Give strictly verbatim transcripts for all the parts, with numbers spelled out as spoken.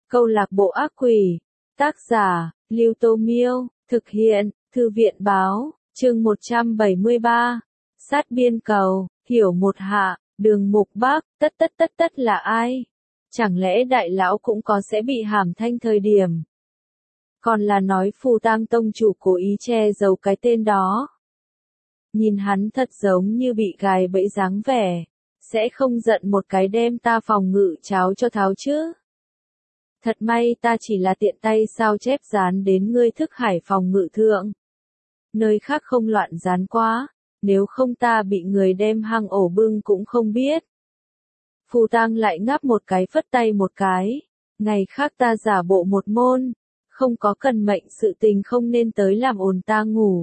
Câu lạc bộ ác quỷ. Tác giả, Lưu Tô Miêu. Thực hiện, Thư viện Báo. Chương một trăm bảy mươi ba. Sát biên cầu. Hiểu một hạ. Đường Mục Bác. Tất tất tất tất là ai? Chẳng lẽ đại lão cũng có sẽ bị hàm thanh thời điểm? Còn là nói Phù Tang tông chủ cố ý che giấu cái tên đó. Nhìn hắn thật giống như bị gài bẫy dáng vẻ. Sẽ không giận một cái đem ta phòng ngự cháo cho tháo chứ? Thật may ta chỉ là tiện tay sao chép dán đến ngươi thức hải phòng ngự thượng. Nơi khác không loạn dán quá, nếu không ta bị người đem hang ổ bưng cũng không biết. Phù Tang lại ngáp một cái phất tay một cái, ngày khác ta giả bộ một môn, không có cần mệnh sự tình không nên tới làm ồn ta ngủ.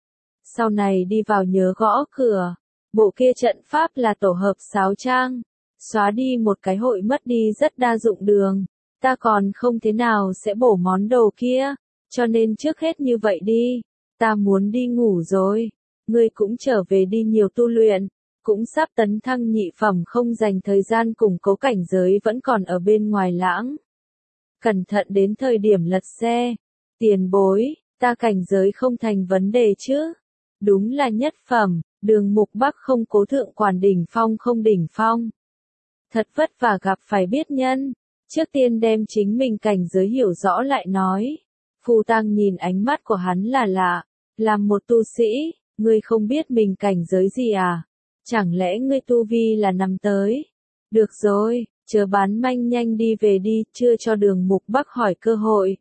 Sau này đi vào nhớ gõ cửa, bộ kia trận pháp là tổ hợp sáo trang, xóa đi một cái hội mất đi rất đa dụng đường. Ta còn không thế nào sẽ bổ món đồ kia, cho nên trước hết như vậy đi, ta muốn đi ngủ rồi, ngươi cũng trở về đi nhiều tu luyện, cũng sắp tấn thăng nhị phẩm không dành thời gian củng cố cảnh giới vẫn còn ở bên ngoài lãng. Cẩn thận đến thời điểm lật xe, tiền bối, ta cảnh giới không thành vấn đề chứ, đúng là nhất phẩm, Đường Mục Bác không cố thượng quản đỉnh phong không đỉnh phong. Thật vất vả gặp phải biết nhân. Trước tiên đem chính mình cảnh giới hiểu rõ lại nói. Phù Tang nhìn ánh mắt của hắn là lạ. Làm một tu sĩ, ngươi không biết mình cảnh giới gì à? Chẳng lẽ ngươi tu vi là nằm tới? Được rồi, chờ bán manh nhanh đi về đi, chưa cho Đường Mục Bác hỏi cơ hội.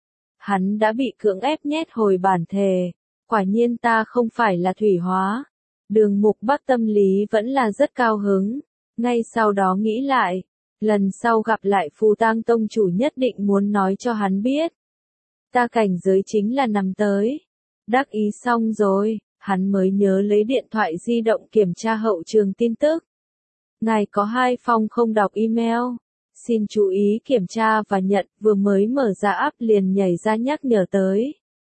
Hắn đã bị cưỡng ép nhét hồi bản thề. Quả nhiên ta không phải là thủy hóa. Đường Mục Bác tâm lý vẫn là rất cao hứng. Ngay sau đó nghĩ lại. Lần sau gặp lại Phù Tang tông chủ nhất định muốn nói cho hắn biết. Ta cảnh giới chính là nằm tới. Đắc ý xong rồi, hắn mới nhớ lấy điện thoại di động kiểm tra hậu trường tin tức. Ngài có hai phòng không đọc email. Xin chú ý kiểm tra và nhận, vừa mới mở ra app liền nhảy ra nhắc nhở tới.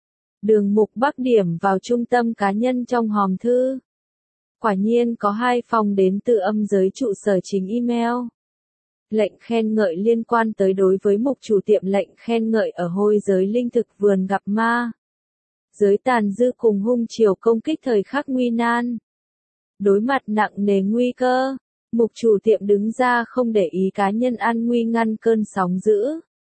Đường Mục Bác điểm vào trung tâm cá nhân trong hòm thư. Quả nhiên có hai phòng đến từ âm giới trụ sở chính email. Lệnh khen ngợi liên quan tới đối với mục chủ tiệm lệnh khen ngợi ở hôi giới linh thực vườn gặp ma. Giới tàn dư cùng hung chiều công kích thời khắc nguy nan. Đối mặt nặng nề nguy cơ, mục chủ tiệm đứng ra không để ý cá nhân an nguy ngăn cơn sóng dữ.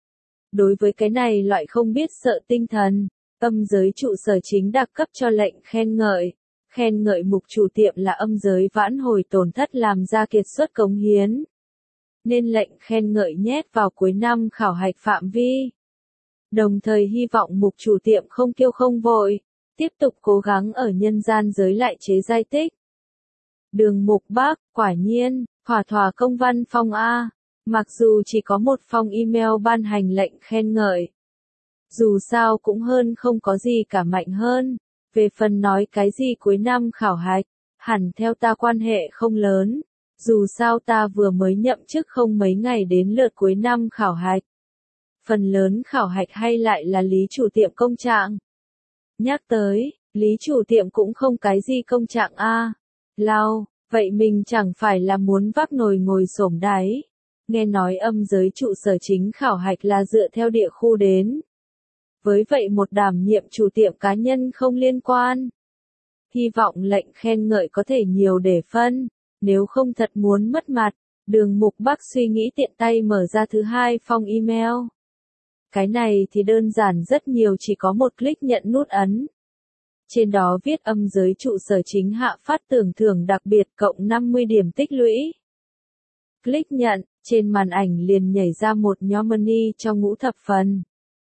Đối với cái này loại không biết sợ tinh thần, âm giới trụ sở chính đặc cấp cho lệnh khen ngợi. Khen ngợi mục chủ tiệm là âm giới vãn hồi tổn thất làm ra kiệt xuất cống hiến. Nên lệnh khen ngợi nhét vào cuối năm khảo hạch phạm vi. Đồng thời hy vọng mục chủ tiệm không kiêu không vội, tiếp tục cố gắng ở nhân gian giới lại chế giai tích. Đường Mục Bác, quả nhiên, thỏa thỏa công văn phong A, mặc dù chỉ có một phong email ban hành lệnh khen ngợi. Dù sao cũng hơn không có gì cả mạnh hơn, về phần nói cái gì cuối năm khảo hạch, hẳn theo ta quan hệ không lớn. Dù sao ta vừa mới nhậm chức không mấy ngày đến lượt cuối năm khảo hạch. Phần lớn khảo hạch hay lại là lý chủ tiệm công trạng. Nhắc tới, lý chủ tiệm cũng không cái gì công trạng a. À. Lao, vậy mình chẳng phải là muốn vác nồi ngồi xổm đáy. Nghe nói âm giới trụ sở chính khảo hạch là dựa theo địa khu đến. Với vậy một đảm nhiệm chủ tiệm cá nhân không liên quan. Hy vọng lệnh khen ngợi có thể nhiều để phân. Nếu không thật muốn mất mặt, Đường Mục Bác suy nghĩ tiện tay mở ra thứ hai phong email. Cái này thì đơn giản rất nhiều, chỉ có một click nhận nút ấn. Trên đó viết âm giới trụ sở chính hạ phát tưởng thưởng đặc biệt cộng năm mươi điểm tích lũy. Click nhận, trên màn ảnh liền nhảy ra một nhóm money cho ngũ thập phần.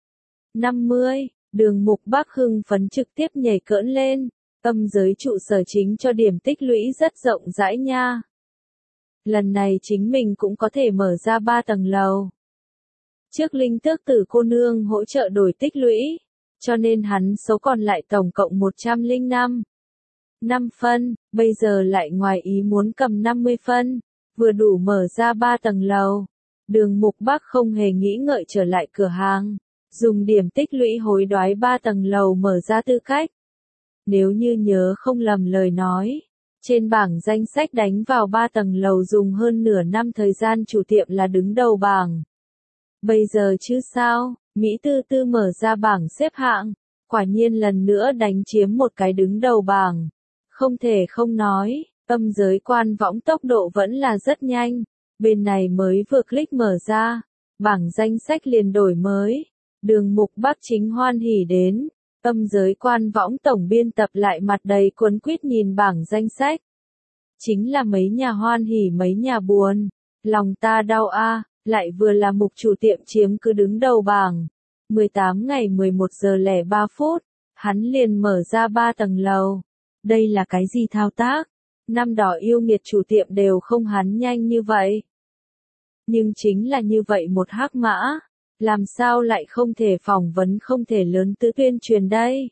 năm mươi, Đường Mục Bác hưng phấn trực tiếp nhảy cỡn lên. Âm giới trụ sở chính cho điểm tích lũy rất rộng rãi nha. Lần này chính mình cũng có thể mở ra ba tầng lầu. Trước linh tước tử cô nương hỗ trợ đổi tích lũy, cho nên hắn số còn lại tổng cộng một trăm lẻ năm. năm phân, bây giờ lại ngoài ý muốn cầm năm mươi phân, vừa đủ mở ra ba tầng lầu. Đường Mục Bác không hề nghĩ ngợi trở lại cửa hàng, dùng điểm tích lũy hối đoái ba tầng lầu mở ra tư cách. Nếu như nhớ không lầm lời nói, trên bảng danh sách đánh vào ba tầng lầu dùng hơn nửa năm thời gian chủ tiệm là đứng đầu bảng. Bây giờ chứ sao, Mỹ Tư Tư mở ra bảng xếp hạng, quả nhiên lần nữa đánh chiếm một cái đứng đầu bảng. Không thể không nói, âm giới quan võng tốc độ vẫn là rất nhanh, bên này mới vừa click mở ra, bảng danh sách liền đổi mới, Đường Mục Bắc chính hoan hỉ đến, âm giới quan võng tổng biên tập lại mặt đầy cuốn quýt nhìn bảng danh sách. Chính là mấy nhà hoan hỉ mấy nhà buồn, lòng ta đau a, lại vừa là mục chủ tiệm chiếm cứ đứng đầu bảng. mười tám ngày mười một giờ lẻ ba phút, hắn liền mở ra ba tầng lầu. Đây là cái gì thao tác? Năm đỏ yêu nghiệt chủ tiệm đều không hắn nhanh như vậy. Nhưng chính là như vậy một hắc mã, làm sao lại không thể phỏng vấn không thể lớn tứ tuyên truyền đây?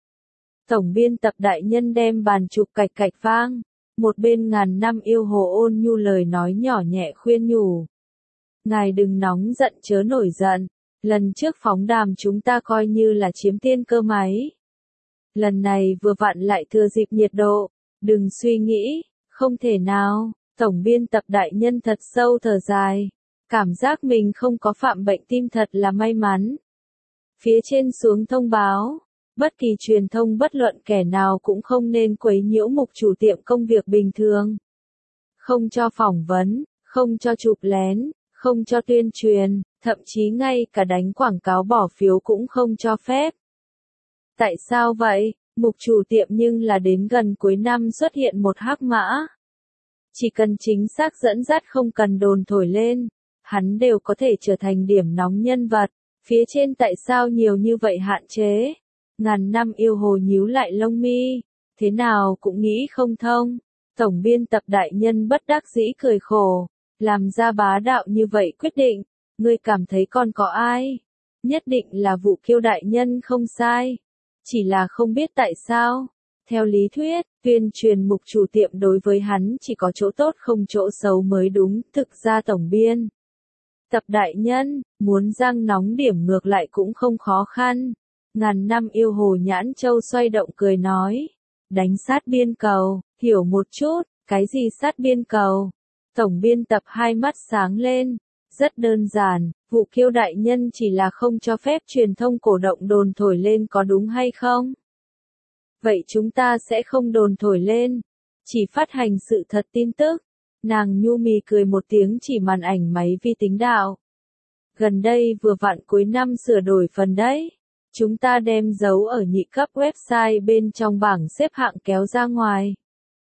Tổng biên tập đại nhân đem bàn chụp cạch cạch vang, một bên ngàn năm yêu hồ ôn nhu lời nói nhỏ nhẹ khuyên nhủ. Ngài đừng nóng giận chớ nổi giận, lần trước phóng đàm chúng ta coi như là chiếm tiên cơ máy. Lần này vừa vặn lại thừa dịp nhiệt độ, đừng suy nghĩ, không thể nào, tổng biên tập đại nhân thật sâu thở dài, cảm giác mình không có phạm bệnh tim thật là may mắn. Phía trên xuống thông báo, bất kỳ truyền thông bất luận kẻ nào cũng không nên quấy nhiễu mục chủ tiệm công việc bình thường. Không cho phỏng vấn, không cho chụp lén, không cho tuyên truyền, thậm chí ngay cả đánh quảng cáo bỏ phiếu cũng không cho phép. Tại sao vậy? Mục chủ tiệm nhưng là đến gần cuối năm xuất hiện một hắc mã. Chỉ cần chính xác dẫn dắt không cần đồn thổi lên, hắn đều có thể trở thành điểm nóng nhân vật. Phía trên tại sao nhiều như vậy hạn chế? Ngàn năm yêu hồ nhíu lại lông mi, thế nào cũng nghĩ không thông. Tổng biên tập đại nhân bất đắc dĩ cười khổ, làm ra bá đạo như vậy quyết định, ngươi cảm thấy còn có ai? Nhất định là Vũ Kiêu đại nhân không sai. Chỉ là không biết tại sao. Theo lý thuyết, tuyên truyền mục chủ tiệm đối với hắn chỉ có chỗ tốt không chỗ xấu mới đúng, thực ra tổng biên. Tập đại nhân, muốn răng nóng điểm ngược lại cũng không khó khăn. Ngàn năm yêu hồ nhãn châu xoay động cười nói. Đánh sát biên cầu, hiểu một chút, cái gì sát biên cầu? Tổng biên tập hai mắt sáng lên. Rất đơn giản, Vũ Kiêu đại nhân chỉ là không cho phép truyền thông cổ động đồn thổi lên có đúng hay không? Vậy chúng ta sẽ không đồn thổi lên, chỉ phát hành sự thật tin tức. Nàng nhu mì cười một tiếng chỉ màn ảnh máy vi tính đạo. Gần đây vừa vặn cuối năm sửa đổi phần đấy. Chúng ta đem dấu ở nhị cấp website bên trong bảng xếp hạng kéo ra ngoài.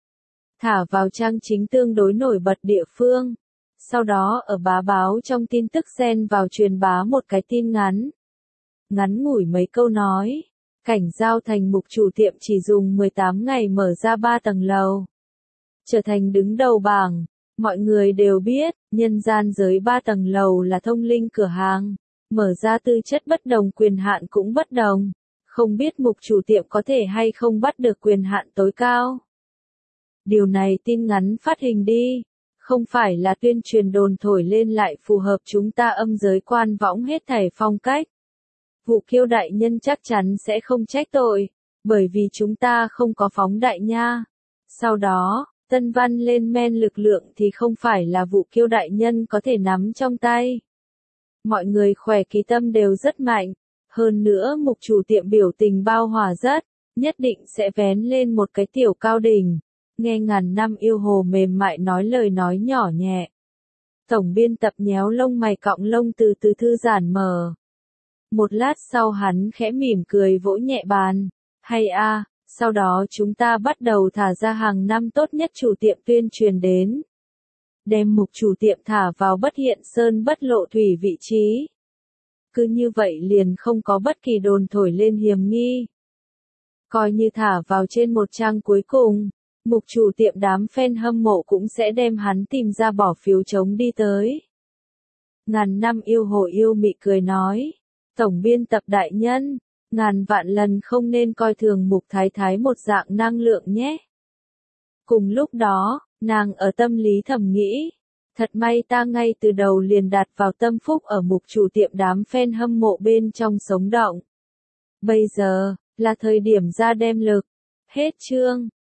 Thả vào trang chính tương đối nổi bật địa phương. Sau đó ở bá báo trong tin tức xen vào truyền bá một cái tin ngắn. Ngắn ngủi mấy câu nói. Cảnh giao thành mục chủ tiệm chỉ dùng mười tám ngày mở ra ba tầng lầu. Trở thành đứng đầu bảng. Mọi người đều biết, nhân gian giới ba tầng lầu là thông linh cửa hàng. Mở ra tư chất bất đồng quyền hạn cũng bất đồng. Không biết mục chủ tiệm có thể hay không bắt được quyền hạn tối cao. Điều này tin ngắn phát hình đi. Không phải là tuyên truyền đồn thổi lên lại phù hợp chúng ta âm giới quan võng hết thảy phong cách. Vũ Kiêu đại nhân chắc chắn sẽ không trách tội, bởi vì chúng ta không có phóng đại nha. Sau đó, tân văn lên men lực lượng thì không phải là Vũ Kiêu đại nhân có thể nắm trong tay. Mọi người khỏe ký tâm đều rất mạnh, hơn nữa mục chủ tiệm biểu tình bao hòa rất, nhất định sẽ vén lên một cái tiểu cao đỉnh. Nghe ngàn năm yêu hồ mềm mại nói lời nói nhỏ nhẹ. Tổng biên tập nhéo lông mày cọng lông từ từ thư giãn mở. Một lát sau hắn khẽ mỉm cười vỗ nhẹ bàn. Hay a, sau đó chúng ta bắt đầu thả ra hàng năm tốt nhất chủ tiệm tuyên truyền đến. Đem mục chủ tiệm thả vào bất hiện sơn bất lộ thủy vị trí. Cứ như vậy liền không có bất kỳ đồn thổi lên hiểm nghi. Coi như thả vào trên một trang cuối cùng. Mục chủ tiệm đám fan hâm mộ cũng sẽ đem hắn tìm ra bỏ phiếu chống đi tới. Ngàn năm yêu hồ yêu mị cười nói. Tổng biên tập đại nhân, ngàn vạn lần không nên coi thường mục thái thái một dạng năng lượng nhé. Cùng lúc đó, nàng ở tâm lý thầm nghĩ. Thật may ta ngay từ đầu liền đặt vào tâm phúc ở mục chủ tiệm đám fan hâm mộ bên trong sống động. Bây giờ, là thời điểm ra đem lực. Hết chương.